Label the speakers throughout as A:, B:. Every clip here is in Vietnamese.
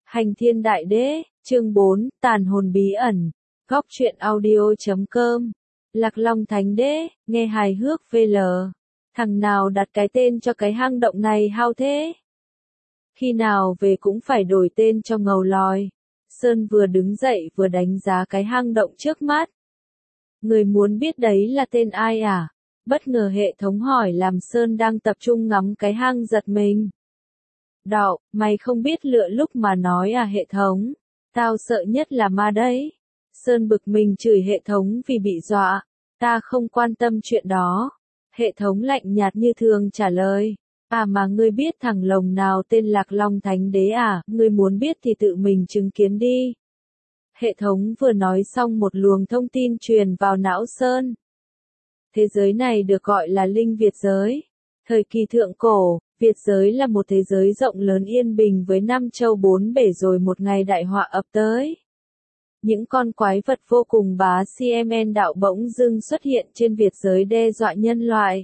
A: Hành thiên đại đế, chương 4, tàn hồn bí ẩn, góc truyện audio.com, Lạc Long Thánh Đế, nghe hài hước VL, thằng nào đặt cái tên cho cái hang động này hao thế? Khi nào về cũng phải đổi tên cho ngầu lòi. Sơn vừa đứng dậy vừa đánh giá cái hang động trước mắt. Người muốn biết đấy là tên ai à? Bất ngờ hệ thống hỏi làm Sơn đang tập trung ngắm cái hang giật mình. Đạo, mày không biết lựa lúc mà nói à hệ thống? Tao sợ nhất là ma đấy. Sơn bực mình chửi hệ thống vì bị dọa. Ta không quan tâm chuyện đó. Hệ thống lạnh nhạt như thường trả lời. À mà ngươi biết thằng lồng nào tên Lạc Long Thánh Đế à? Ngươi muốn biết thì tự mình chứng kiến đi. Hệ thống vừa nói xong một luồng thông tin truyền vào não Sơn. Thế giới này được gọi là Linh Việt giới. Thời kỳ thượng cổ, Việt giới là một thế giới rộng lớn yên bình với 5 châu 4 bể rồi một ngày đại họa ập tới. Những con quái vật vô cùng bá CMN đạo bỗng dưng xuất hiện trên Việt giới đe dọa nhân loại.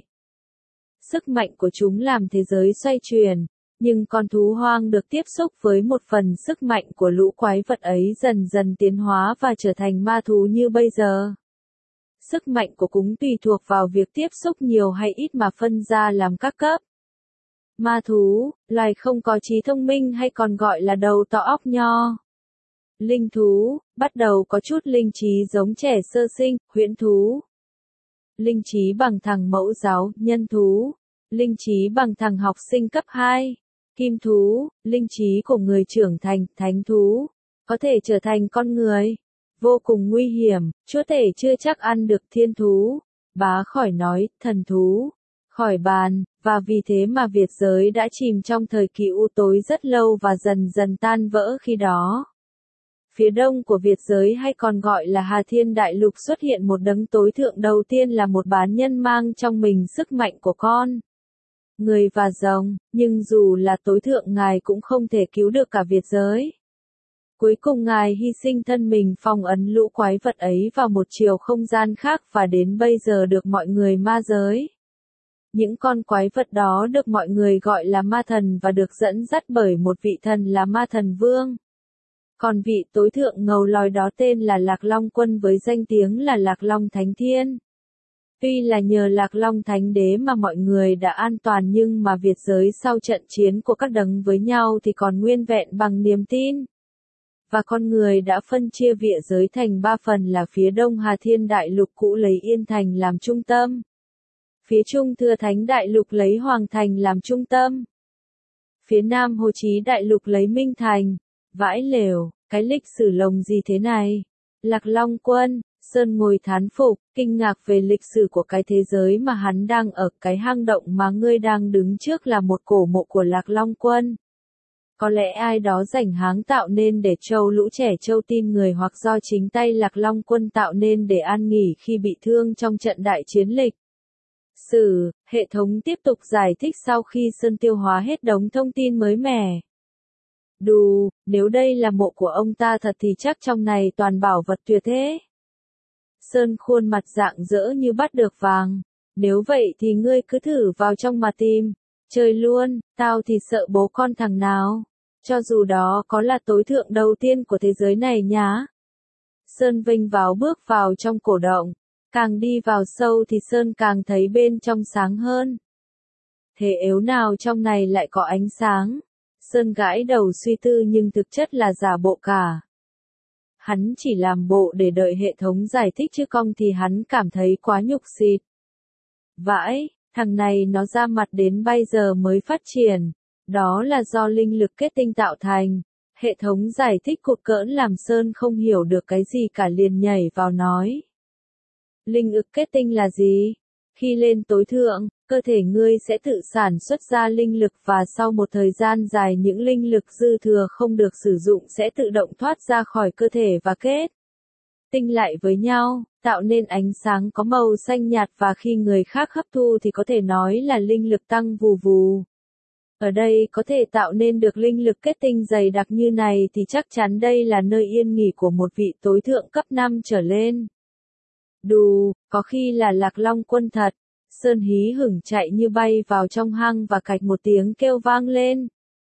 A: Sức mạnh của chúng làm thế giới xoay chuyển, nhưng con thú hoang được tiếp xúc với một phần sức mạnh của lũ quái vật ấy dần dần tiến hóa và trở thành ma thú như bây giờ. Sức mạnh của chúng tùy thuộc vào việc tiếp xúc nhiều hay ít mà phân ra làm các cấp. Ma thú, loài không có trí thông minh hay còn gọi là đầu to óc nho. Linh thú, bắt đầu có chút linh trí giống trẻ sơ sinh, huyễn thú. Linh trí bằng thằng mẫu giáo, nhân thú. Linh trí bằng thằng học sinh cấp 2. Kim thú, linh trí của người trưởng thành, thánh thú. Có thể trở thành con người. Vô cùng nguy hiểm, chúa tể chưa chắc ăn được thiên thú. Bá khỏi nói, thần thú. Khỏi bàn, và vì thế mà Việt giới đã chìm trong thời kỳ u tối rất lâu và dần dần tan vỡ khi đó. Phía đông của Việt giới hay còn gọi là Hà Thiên Đại Lục xuất hiện một đấng tối thượng đầu tiên là một bán nhân mang trong mình sức mạnh của con người và rồng, nhưng dù là tối thượng ngài cũng không thể cứu được cả Việt giới. Cuối cùng ngài hy sinh thân mình phong ấn lũ quái vật ấy vào một chiều không gian khác và đến bây giờ được mọi người ma giới. Những con quái vật đó được mọi người gọi là ma thần và được dẫn dắt bởi một vị thần là ma thần vương. Còn vị tối thượng ngầu lòi đó tên là Lạc Long Quân với danh tiếng là Lạc Long Thánh Thiên. Tuy là nhờ Lạc Long Thánh Đế mà mọi người đã an toàn nhưng mà Việt giới sau trận chiến của các đấng với nhau thì còn nguyên vẹn bằng niềm tin. Và con người đã phân chia Việt giới thành 3 phần là phía đông Hà Thiên Đại Lục cũ lấy Yên Thành làm trung tâm. Phía trung Thừa Thánh Đại Lục lấy Hoàng Thành làm trung tâm. Phía nam Hồ Chí Đại Lục lấy Minh Thành. Vãi lều, cái lịch sử lồng gì thế này? Lạc Long Quân, Sơn ngồi thán phục, kinh ngạc về lịch sử của cái thế giới mà hắn đang ở. Cái hang động mà ngươi đang đứng trước là một cổ mộ của Lạc Long Quân. Có lẽ ai đó rảnh háng tạo nên để trâu lũ trẻ trâu tin người hoặc do chính tay Lạc Long Quân tạo nên để an nghỉ khi bị thương trong trận đại chiến lịch sử. Hệ thống tiếp tục giải thích sau khi Sơn tiêu hóa hết đống thông tin mới mẻ. Đù, nếu đây là mộ của ông ta thật thì chắc trong này toàn bảo vật tuyệt thế. Sơn khuôn mặt rạng rỡ như bắt được vàng. Nếu vậy thì ngươi cứ thử vào trong mà tìm. Chơi luôn, tao thì sợ bố con thằng nào. Cho dù đó có là tối thượng đầu tiên của thế giới này nhá. Sơn vinh vào bước vào trong cổ động. Càng đi vào sâu thì Sơn càng thấy bên trong sáng hơn. Thế yếu nào trong này lại có ánh sáng? Sơn gãi đầu suy tư nhưng thực chất là giả bộ cả. Hắn chỉ làm bộ để đợi hệ thống giải thích chứ không thì hắn cảm thấy quá nhục xịt. Vãi, thằng này nó ra mặt đến bây giờ mới phát triển. Đó là do linh lực kết tinh tạo thành. Hệ thống giải thích cụt cỡn làm Sơn không hiểu được cái gì cả liền nhảy vào nói. Linh lực kết tinh là gì? Khi lên tối thượng, cơ thể ngươi sẽ tự sản xuất ra linh lực và sau một thời gian dài những linh lực dư thừa không được sử dụng sẽ tự động thoát ra khỏi cơ thể và kết tinh lại với nhau, tạo nên ánh sáng có màu xanh nhạt và khi người khác hấp thu thì có thể nói là linh lực tăng vù vù. Ở đây có thể tạo nên được linh lực kết tinh dày đặc như này thì chắc chắn đây là nơi yên nghỉ của một vị tối thượng cấp 5 trở lên. Đù, có khi là Lạc Long Quân thật. Sơn hí hửng chạy như bay vào trong hang và cạch một tiếng kêu vang lên.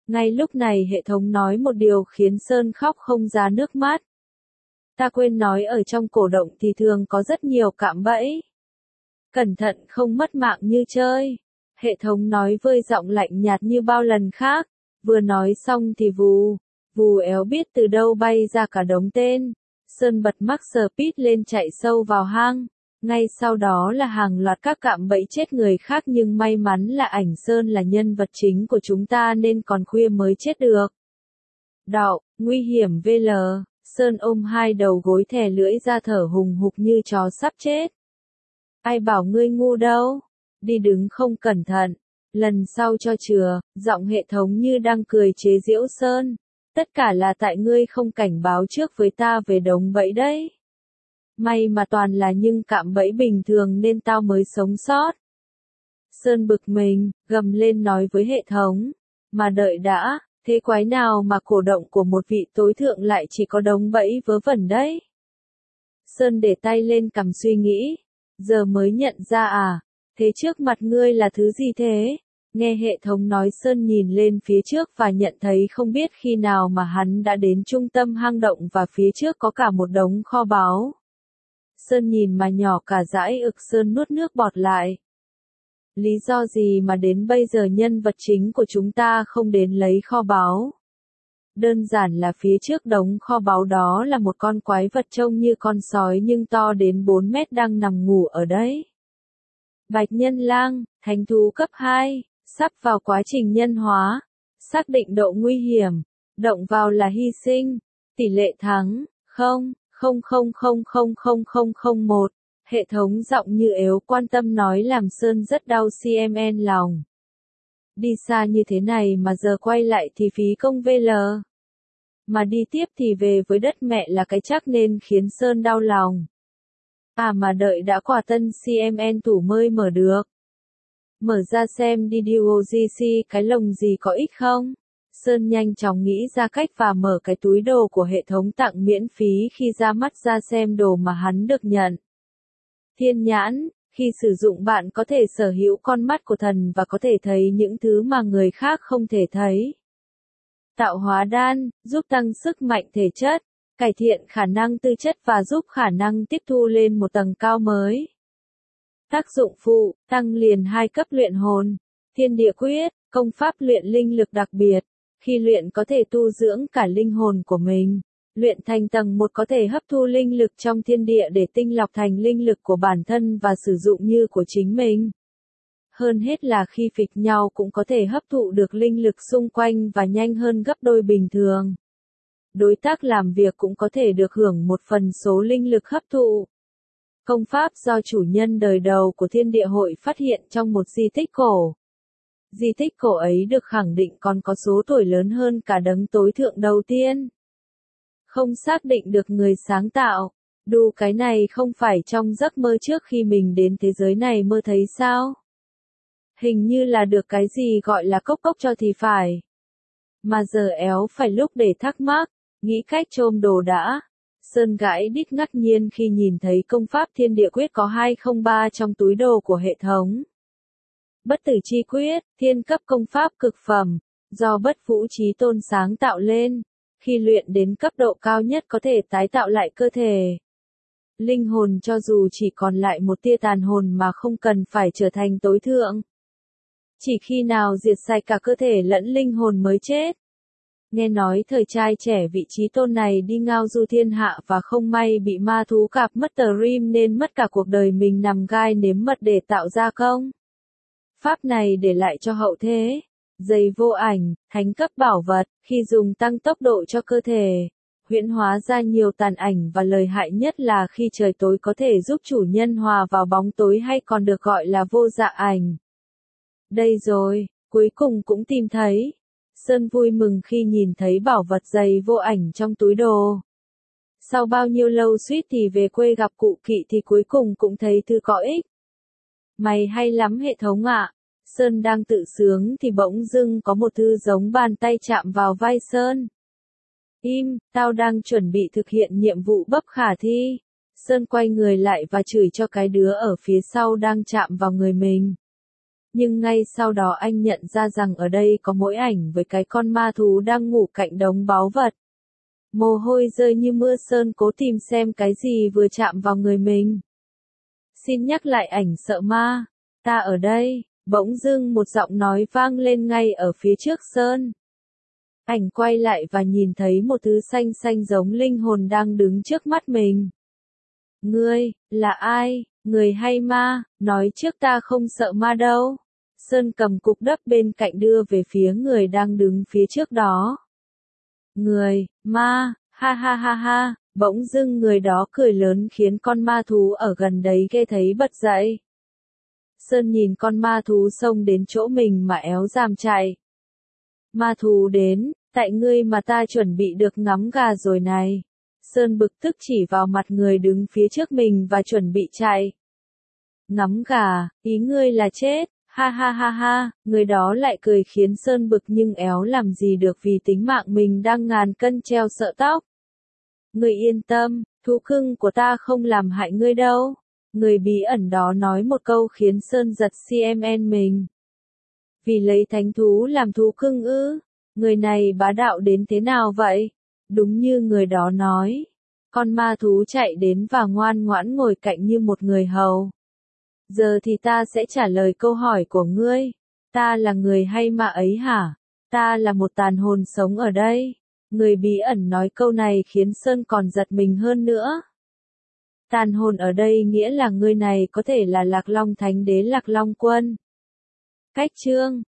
A: Ngay lúc này hệ thống nói một điều khiến Sơn khóc không ra nước mắt. Ta quên nói ở trong cổ động thì thường có rất nhiều cạm bẫy. Cẩn thận không mất mạng như chơi. Hệ thống nói với giọng lạnh nhạt như bao lần khác. Vừa nói xong thì vù éo biết từ đâu bay ra cả đống tên. Sơn bật Max Speed lên chạy sâu vào hang. Ngay sau đó là hàng loạt các cạm bẫy chết người khác, nhưng may mắn là ảnh Sơn là nhân vật chính của chúng ta nên còn khuya mới chết được. Đạo, nguy hiểm VL, Sơn ôm hai đầu gối thè lưỡi ra thở hùng hục như chó sắp chết. Ai bảo ngươi ngu đâu, đi đứng không cẩn thận, lần sau cho chừa, giọng hệ thống như đang cười chế giễu Sơn. Tất cả là tại ngươi không cảnh báo trước với ta về đống bẫy đấy. May mà toàn là những cạm bẫy bình thường nên tao mới sống sót. Sơn bực mình, gầm lên nói với hệ thống. Mà đợi đã, thế quái nào mà cổ động của một vị tối thượng lại chỉ có đống bẫy vớ vẩn đấy. Sơn để tay lên cằm suy nghĩ. Giờ mới nhận ra à, thế trước mặt ngươi là thứ gì thế? Nghe hệ thống nói Sơn nhìn lên phía trước và nhận thấy không biết khi nào mà hắn đã đến trung tâm hang động và phía trước có cả một đống kho báu. Sơn nhìn mà nhỏ cả dãi ực, Sơn nuốt nước bọt lại. Lý do gì mà đến bây giờ nhân vật chính của chúng ta không đến lấy kho báu? Đơn giản là phía trước đống kho báu đó là một con quái vật trông như con sói nhưng to đến 4 mét đang nằm ngủ ở đấy. Bạch nhân lang, thánh thú cấp 2, sắp vào quá trình nhân hóa. Xác định độ nguy hiểm. Động vào là hy sinh. Tỷ lệ thắng, 0,0000001. Hệ thống giọng như ếu quan tâm nói làm Sơn rất đau CMN lòng. Đi xa như thế này mà giờ quay lại thì phí công VL. Mà đi tiếp thì về với đất mẹ là cái chắc nên khiến Sơn đau lòng. À mà đợi đã quả tân CMN tủ mới mở được. Mở ra xem đi DOGC cái lồng gì có ích không? Sơn nhanh chóng nghĩ ra cách và mở cái túi đồ của hệ thống tặng miễn phí khi ra mắt ra xem đồ mà hắn được nhận. Thiên nhãn, khi sử dụng bạn có thể sở hữu con mắt của thần và có thể thấy những thứ mà người khác không thể thấy. Tạo hóa đan, giúp tăng sức mạnh thể chất, cải thiện khả năng tư chất và giúp khả năng tiếp thu lên một tầng cao mới. Tác dụng phụ, tăng liền 2 cấp luyện hồn. Thiên địa quyết, công pháp luyện linh lực đặc biệt. Khi luyện có thể tu dưỡng cả linh hồn của mình. Luyện thành tầng 1 có thể hấp thu linh lực trong thiên địa để tinh lọc thành linh lực của bản thân và sử dụng như của chính mình. Hơn hết là khi phịch nhau cũng có thể hấp thụ được linh lực xung quanh và nhanh hơn gấp đôi bình thường. Đối tác làm việc cũng có thể được hưởng một phần số linh lực hấp thụ. Công pháp do chủ nhân đời đầu của thiên địa hội phát hiện trong một di tích cổ. Di tích cổ ấy được khẳng định còn có số tuổi lớn hơn cả đấng tối thượng đầu tiên. Không xác định được người sáng tạo. Đu cái này không phải trong giấc mơ trước khi mình đến thế giới này mơ thấy sao? Hình như là được cái gì gọi là cốc cốc cho thì phải. Mà giờ éo phải lúc để thắc mắc, nghĩ cách chôm đồ đã. Sơn gãi đít ngạc nhiên khi nhìn thấy công pháp thiên địa quyết có 203 trong túi đồ của hệ thống. Bất tử chi quyết, thiên cấp công pháp cực phẩm, do Bất Vũ Chí Tôn sáng tạo lên. Khi luyện đến cấp độ cao nhất có thể tái tạo lại cơ thể. Linh hồn cho dù chỉ còn lại một tia tàn hồn mà không cần phải trở thành tối thượng. Chỉ khi nào diệt sạch cả cơ thể lẫn linh hồn mới chết. Nghe nói thời trai trẻ vị Chí Tôn này đi ngao du thiên hạ và không may bị ma thú cạp mất tờ rim nên mất cả cuộc đời mình nằm gai nếm mật để tạo ra công. Pháp này để lại cho hậu thế. Giày vô ảnh, thánh cấp bảo vật, khi dùng tăng tốc độ cho cơ thể. Huyễn hóa ra nhiều tàn ảnh và lợi hại nhất là khi trời tối có thể giúp chủ nhân hòa vào bóng tối hay còn được gọi là vô dạ ảnh. Đây rồi, cuối cùng cũng tìm thấy. Sơn vui mừng khi nhìn thấy bảo vật giày vô ảnh trong túi đồ. Sau bao nhiêu lâu suýt thì về quê gặp cụ Kỵ thì cuối cùng cũng thấy thứ có ích. Mày hay lắm hệ thống ạ. Sơn đang tự sướng thì bỗng dưng có một thứ giống bàn tay chạm vào vai Sơn. Im, tao đang chuẩn bị thực hiện nhiệm vụ bất khả thi. Sơn quay người lại và chửi cho cái đứa ở phía sau đang chạm vào người mình. Nhưng ngay sau đó anh nhận ra rằng ở đây có mỗi ảnh với cái con ma thú đang ngủ cạnh đống báu vật. Mồ hôi rơi như mưa, Sơn cố tìm xem cái gì vừa chạm vào người mình. Xin nhắc lại ảnh sợ ma. Ta ở đây. Bỗng dưng một giọng nói vang lên ngay ở phía trước Sơn. Ảnh quay lại và nhìn thấy một thứ xanh xanh giống linh hồn đang đứng trước mắt mình. Ngươi, là ai, người hay ma, nói trước ta không sợ ma đâu. Sơn cầm cục đất bên cạnh đưa về phía người đang đứng phía trước đó. Người, ma, ha ha ha ha, bỗng dưng người đó cười lớn khiến con ma thú ở gần đấy ghê thấy bật dậy. Sơn nhìn con ma thú xông đến chỗ mình mà éo dàm chạy. Ma thú đến, tại ngươi mà ta chuẩn bị được ngắm gà rồi này. Sơn bực tức chỉ vào mặt người đứng phía trước mình và chuẩn bị chạy. Ngắm gà, ý ngươi là chết, ha ha ha ha, người đó lại cười khiến Sơn bực nhưng éo làm gì được vì tính mạng mình đang ngàn cân treo sợi tóc. Ngươi yên tâm, thú cưng của ta không làm hại ngươi đâu. Người bí ẩn đó nói một câu khiến Sơn giật CMN mình. Vì lấy thánh thú làm thú cưng ư? Người này bá đạo đến thế nào vậy? Đúng như người đó nói. Con ma thú chạy đến và ngoan ngoãn ngồi cạnh như một người hầu. Giờ thì ta sẽ trả lời câu hỏi của ngươi. Ta là người hay ma ấy hả? Ta là một tàn hồn sống ở đây. Người bí ẩn nói câu này khiến Sơn còn giật mình hơn nữa. Tàn hồn ở đây nghĩa là ngươi này có thể là Lạc Long Thánh Đế Lạc Long Quân. Cách chương